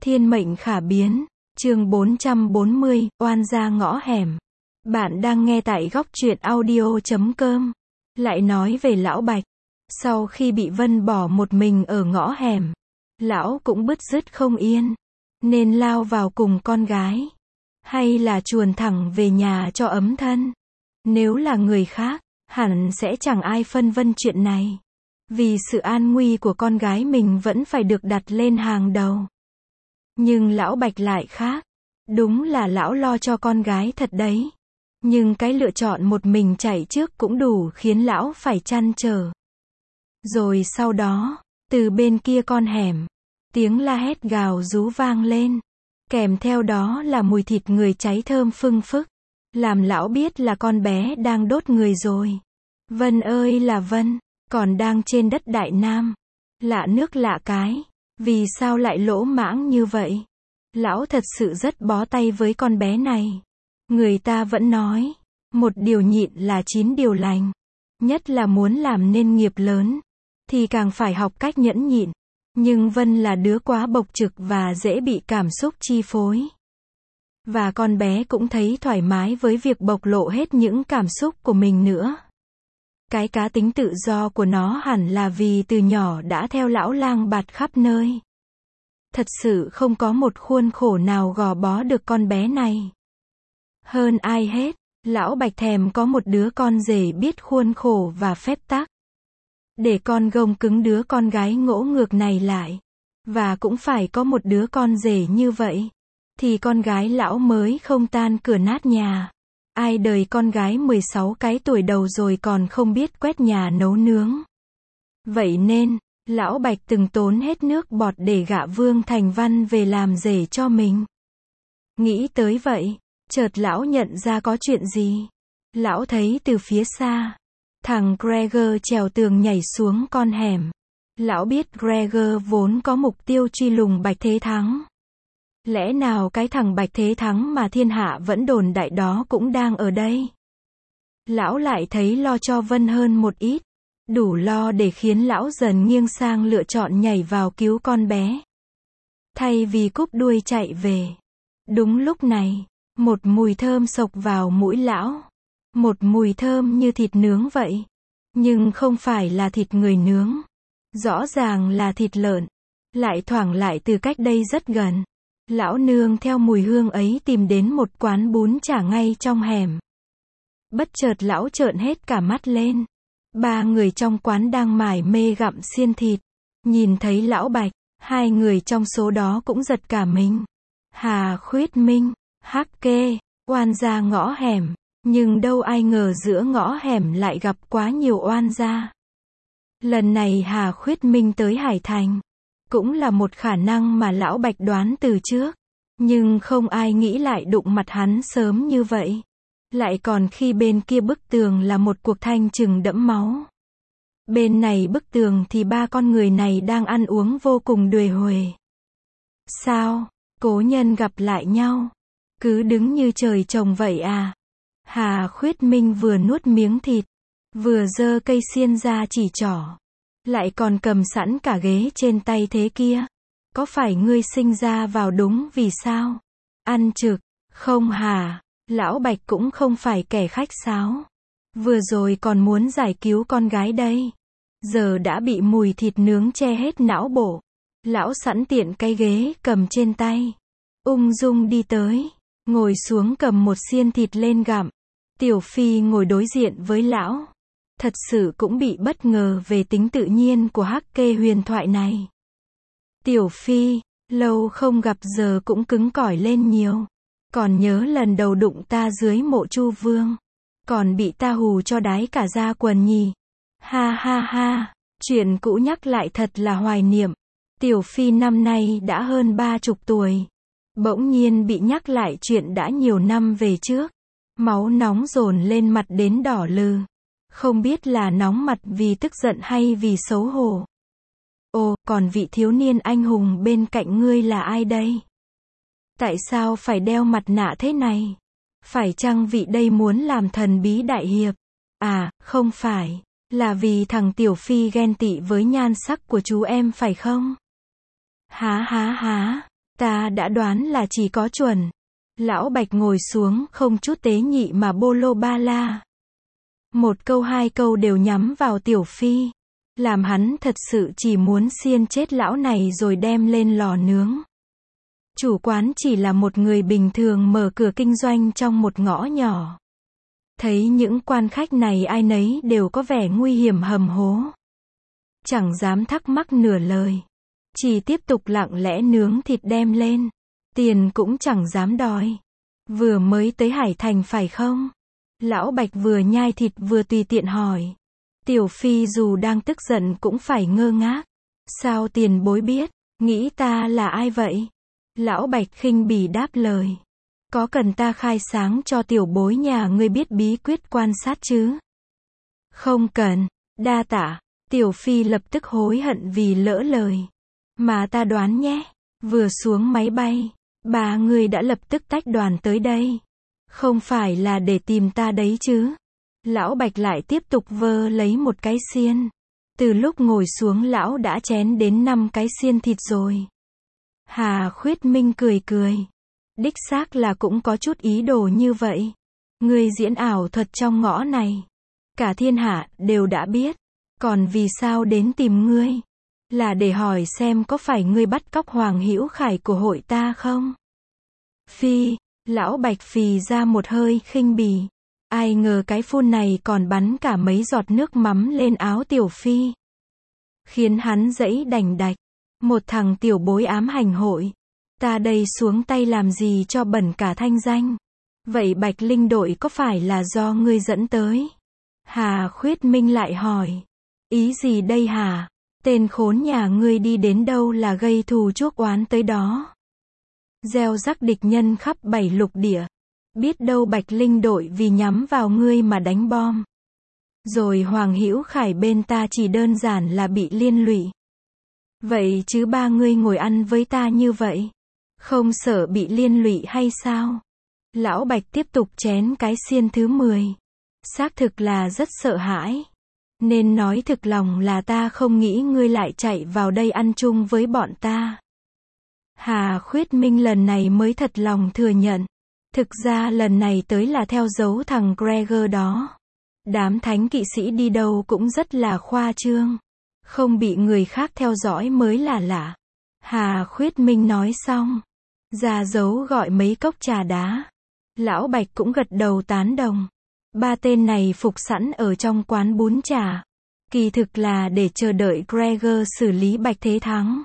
Thiên mệnh khả biến, chương 440, oan gia ngõ hẻm. Bạn đang nghe tại góc truyện audio.com. Lại nói về lão Bạch. Sau khi bị Vân bỏ một mình ở ngõ hẻm, lão cũng bứt rứt không yên, nên lao vào cùng con gái. Hay là chuồn thẳng về nhà cho ấm thân. Nếu là người khác, hẳn sẽ chẳng ai phân vân chuyện này. Vì sự an nguy của con gái mình vẫn phải được đặt lên hàng đầu. Nhưng lão Bạch lại khác. Đúng là lão lo cho con gái thật đấy. Nhưng cái lựa chọn một mình chạy trước cũng đủ khiến lão phải trăn trở. Rồi sau đó, từ bên kia con hẻm, tiếng la hét gào rú vang lên. Kèm theo đó là mùi thịt người cháy thơm phưng phức. Làm lão biết là con bé đang đốt người rồi. Vân ơi là Vân, còn đang trên đất Đại Nam. Lạ nước lạ cái. Vì sao lại lỗ mãng như vậy? Lão thật sự rất bó tay với con bé này. Người ta vẫn nói, một điều nhịn là 9 điều lành. Nhất là muốn làm nên nghiệp lớn, thì càng phải học cách nhẫn nhịn. Nhưng Vân là đứa quá bộc trực và dễ bị cảm xúc chi phối. Và con bé cũng thấy thoải mái với việc bộc lộ hết những cảm xúc của mình nữa. Cái cá tính tự do của nó hẳn là vì từ nhỏ đã theo lão lang bạt khắp nơi. Thật sự không có một khuôn khổ nào gò bó được con bé này. Hơn ai hết, lão Bạch thèm có một đứa con rể biết khuôn khổ và phép tắc. Để con gông cứng đứa con gái ngỗ ngược này lại. Và cũng phải có một đứa con rể như vậy. Thì con gái lão mới không tan cửa nát nhà. Ai đời con gái 16 cái tuổi đầu rồi còn không biết quét nhà nấu nướng. Vậy nên, lão Bạch từng tốn hết nước bọt để gạ Vương Thành Văn về làm rể cho mình. Nghĩ tới vậy, chợt lão nhận ra có chuyện gì. Lão thấy từ phía xa, thằng Gregor trèo tường nhảy xuống con hẻm. Lão biết Gregor vốn có mục tiêu truy lùng Bạch Thế Thắng. Lẽ nào cái thằng Bạch Thế Thắng mà thiên hạ vẫn đồn đại đó cũng đang ở đây? Lão lại thấy lo cho Vân hơn một ít. Đủ lo để khiến lão dần nghiêng sang lựa chọn nhảy vào cứu con bé. Thay vì cúp đuôi chạy về. Đúng lúc này, một mùi thơm xộc vào mũi lão. Một mùi thơm như thịt nướng vậy. Nhưng không phải là thịt người nướng. Rõ ràng là thịt lợn. Lại thoảng lại từ cách đây rất gần. Lão nương theo mùi hương ấy tìm đến một quán bún chả ngay trong hẻm. Bất chợt lão trợn hết cả mắt lên. 3 người trong quán đang mải mê gặm xiên thịt. Nhìn thấy lão Bạch, 2 người trong số đó cũng giật cả mình. Hà Khuyết Minh, Hắc Kê, oan gia ngõ hẻm. Nhưng đâu ai ngờ giữa ngõ hẻm lại gặp quá nhiều oan gia. Lần này Hà Khuyết Minh tới Hải Thành. Cũng là một khả năng mà lão Bạch đoán từ trước. Nhưng không ai nghĩ lại đụng mặt hắn sớm như vậy. Lại còn khi bên kia bức tường là một cuộc thanh trừng đẫm máu. Bên này bức tường thì 3 con người này đang ăn uống vô cùng đuề huề. Sao? Cố nhân gặp lại nhau. Cứ đứng như trời trồng vậy à? Hà Khuyết Minh vừa nuốt miếng thịt, vừa giơ cây xiên ra chỉ trỏ. Lại còn cầm sẵn cả ghế trên tay thế kia. Có phải ngươi sinh ra vào đúng vì sao? Ăn trực, không hả? Lão Bạch cũng không phải kẻ khách sáo. Vừa rồi còn muốn giải cứu con gái đây. Giờ đã bị mùi thịt nướng che hết não bộ. Lão sẵn tiện cái ghế cầm trên tay. Ung dung đi tới. Ngồi xuống cầm một xiên thịt lên gặm. Tiểu Phi ngồi đối diện với lão. Thật sự cũng bị bất ngờ về tính tự nhiên của Hắc Kê huyền thoại này. Tiểu Phi, lâu không gặp giờ cũng cứng cỏi lên nhiều. Còn nhớ lần đầu đụng ta dưới mộ Chu Vương. Còn bị ta hù cho đái cả da quần nhỉ. Ha ha ha, chuyện cũ nhắc lại thật là hoài niệm. Tiểu Phi năm nay đã hơn 30 tuổi. Bỗng nhiên bị nhắc lại chuyện đã nhiều năm về trước. Máu nóng dồn lên mặt đến đỏ lừ. Không biết là nóng mặt vì tức giận hay vì xấu hổ. Ồ, còn vị thiếu niên anh hùng bên cạnh ngươi là ai đây? Tại sao phải đeo mặt nạ thế này? Phải chăng vị đây muốn làm thần bí đại hiệp? À, không phải. Là vì thằng Tiểu Phi ghen tị với nhan sắc của chú em phải không? Há há há. Ta đã đoán là chỉ có chuẩn. Lão Bạch ngồi xuống không chút tế nhị mà bô lô ba la. Một câu hai câu đều nhắm vào Tiểu Phi. Làm hắn thật sự chỉ muốn xiên chết lão này rồi đem lên lò nướng. Chủ quán chỉ là một người bình thường mở cửa kinh doanh trong một ngõ nhỏ. Thấy những quan khách này ai nấy đều có vẻ nguy hiểm hầm hố. Chẳng dám thắc mắc nửa lời. Chỉ tiếp tục lặng lẽ nướng thịt đem lên. Tiền cũng chẳng dám đòi. Vừa mới tới Hải Thành phải không? Lão Bạch vừa nhai thịt vừa tùy tiện hỏi. Tiểu Phi dù đang tức giận cũng phải ngơ ngác. Sao tiền bối biết? Nghĩ ta là ai vậy? Lão Bạch khinh bỉ đáp lời. Có cần ta khai sáng cho tiểu bối nhà ngươi biết bí quyết quan sát chứ? Không cần. Đa tạ. Tiểu Phi lập tức hối hận vì lỡ lời. Mà ta đoán nhé. Vừa xuống máy bay, ba người đã lập tức tách đoàn tới đây. Không phải là để tìm ta đấy chứ? Lão Bạch lại tiếp tục vơ lấy một cái xiên. Từ lúc ngồi xuống lão đã chén đến 5 cái xiên thịt rồi. Hà Khuyết Minh cười cười. Đích xác là cũng có chút ý đồ như vậy. Ngươi diễn ảo thuật trong ngõ này. Cả thiên hạ đều đã biết. Còn vì sao đến tìm ngươi? Là để hỏi xem có phải ngươi bắt cóc Hoàng Hữu Khải của hội ta không? Phi, lão Bạch phì ra một hơi khinh bỉ. Ai ngờ cái phun này còn bắn cả mấy giọt nước mắm lên áo Tiểu Phi. Khiến hắn dẫy đành đạch. Một thằng tiểu bối ám hành hội. Ta đây xuống tay làm gì cho bẩn cả thanh danh. Vậy Bạch Linh đội có phải là do ngươi dẫn tới? Hà Khuyết Minh lại hỏi. Ý gì đây hả? Tên khốn nhà ngươi đi đến đâu là gây thù chuốc oán tới đó. Gieo rắc địch nhân khắp 7 lục địa. Biết đâu Bạch Linh đội vì nhắm vào ngươi mà đánh bom. Rồi Hoàng Hữu Khải bên ta chỉ đơn giản là bị liên lụy. Vậy chứ ba ngươi ngồi ăn với ta như vậy. Không sợ bị liên lụy hay sao? Lão Bạch tiếp tục chén cái xiên thứ 10. Xác thực là rất sợ hãi. Nên nói thực lòng là ta không nghĩ ngươi lại chạy vào đây ăn chung với bọn ta. Hà Khuyết Minh lần này mới thật lòng thừa nhận. Thực ra lần này tới là theo dấu thằng Gregor đó. Đám thánh kỵ sĩ đi đâu cũng rất là khoa trương. Không bị người khác theo dõi mới là lạ. Hà Khuyết Minh nói xong. Ra dấu gọi mấy cốc trà đá. Lão Bạch cũng gật đầu tán đồng. Ba tên này phục sẵn ở trong quán bún chả. Kỳ thực là để chờ đợi Gregor xử lý Bạch Thế Thắng.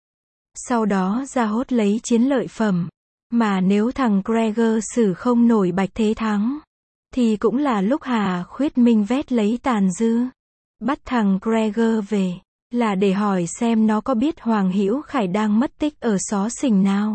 Sau đó ra hốt lấy chiến lợi phẩm. Mà nếu thằng Gregor xử không nổi Bạch Thế Thắng, thì cũng là lúc Hà Khuyết Minh vét lấy tàn dư. Bắt thằng Gregor về, là để hỏi xem nó có biết Hoàng Hữu Khải đang mất tích ở xó xỉnh nào.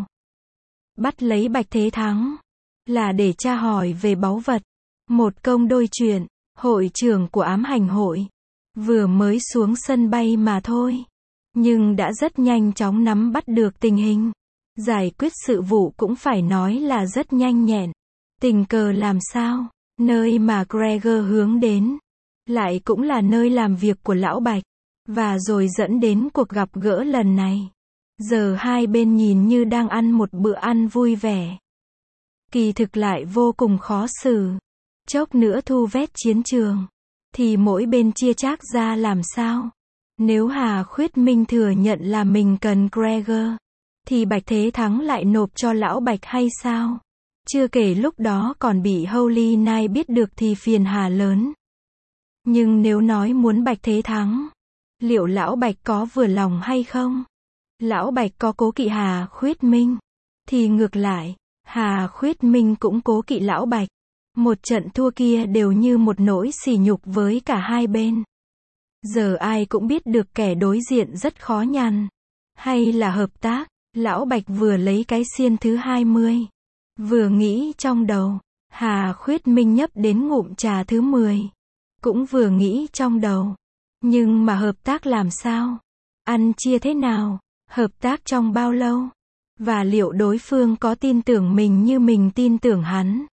Bắt lấy Bạch Thế Thắng, là để tra hỏi về báu vật. Một công đôi chuyện, hội trưởng của ám hành hội, vừa mới xuống sân bay mà thôi. Nhưng đã rất nhanh chóng nắm bắt được tình hình. Giải quyết sự vụ cũng phải nói là rất nhanh nhẹn. Tình cờ làm sao, nơi mà Gregor hướng đến, lại cũng là nơi làm việc của Lão Bạch. Và rồi dẫn đến cuộc gặp gỡ lần này. Giờ hai bên nhìn như đang ăn một bữa ăn vui vẻ. Kỳ thực lại vô cùng khó xử. Chốc nữa thu vét chiến trường, thì mỗi bên chia chác ra làm sao? Nếu Hà Khuyết Minh thừa nhận là mình cần Gregor, thì Bạch Thế Thắng lại nộp cho Lão Bạch hay sao? Chưa kể lúc đó còn bị Holy Knight biết được thì phiền hà lớn. Nhưng nếu nói muốn Bạch Thế Thắng, liệu Lão Bạch có vừa lòng hay không? Lão Bạch có cố kỵ Hà Khuyết Minh, thì ngược lại, Hà Khuyết Minh cũng cố kỵ Lão Bạch. Một trận thua kia đều như một nỗi sỉ nhục với cả hai bên. Giờ ai cũng biết được kẻ đối diện rất khó nhằn. Hay là hợp tác, Lão Bạch vừa lấy cái xiên thứ 20. Vừa nghĩ trong đầu, Hà Khuyết Minh nhấp đến ngụm trà thứ 10. Cũng vừa nghĩ trong đầu. Nhưng mà hợp tác làm sao? Ăn chia thế nào? Hợp tác trong bao lâu? Và liệu đối phương có tin tưởng mình như mình tin tưởng hắn?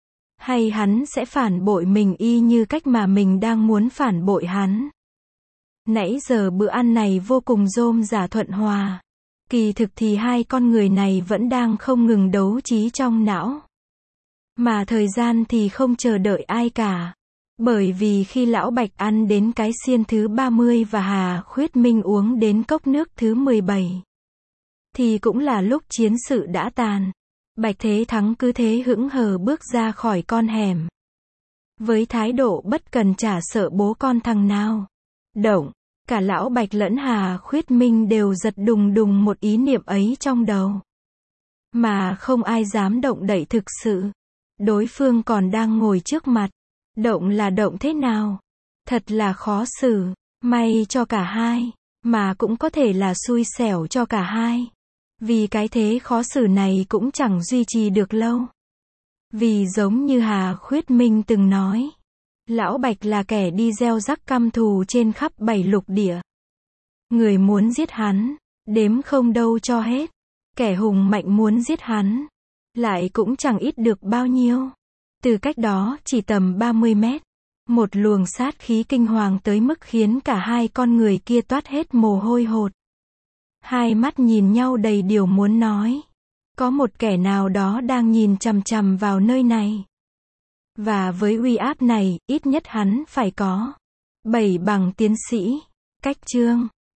Hay hắn sẽ phản bội mình y như cách mà mình đang muốn phản bội hắn? Nãy giờ bữa ăn này vô cùng rôm rả thuận hòa. Kỳ thực thì hai con người này vẫn đang không ngừng đấu trí trong não. Mà thời gian thì không chờ đợi ai cả. Bởi vì khi Lão Bạch ăn đến cái xiên thứ 30 và Hà Khuyết Minh uống đến cốc nước thứ 17, thì cũng là lúc chiến sự đã tàn. Bạch Thế Thắng cứ thế hững hờ bước ra khỏi con hẻm. Với thái độ bất cần chả sợ bố con thằng nào. Động, cả Lão Bạch lẫn Hà Khuyết Minh đều giật đùng đùng một ý niệm ấy trong đầu. Mà không ai dám động đậy thực sự. Đối phương còn đang ngồi trước mặt. Động là động thế nào? Thật là khó xử. May cho cả hai. Mà cũng có thể là xui xẻo cho cả hai. Vì cái thế khó xử này cũng chẳng duy trì được lâu. Vì giống như Hà Khuyết Minh từng nói, Lão Bạch là kẻ đi gieo rắc căm thù trên khắp 7 lục địa. Người muốn giết hắn, đếm không đâu cho hết. Kẻ hùng mạnh muốn giết hắn, lại cũng chẳng ít được bao nhiêu. Từ cách đó chỉ tầm 30 mét, một luồng sát khí kinh hoàng tới mức khiến cả hai con người kia toát hết mồ hôi hột. Hai mắt nhìn nhau đầy điều muốn nói. Có một kẻ nào đó đang nhìn chằm chằm vào nơi này. Và với uy áp này, ít nhất hắn phải có 7 bằng tiến sĩ. Cách chương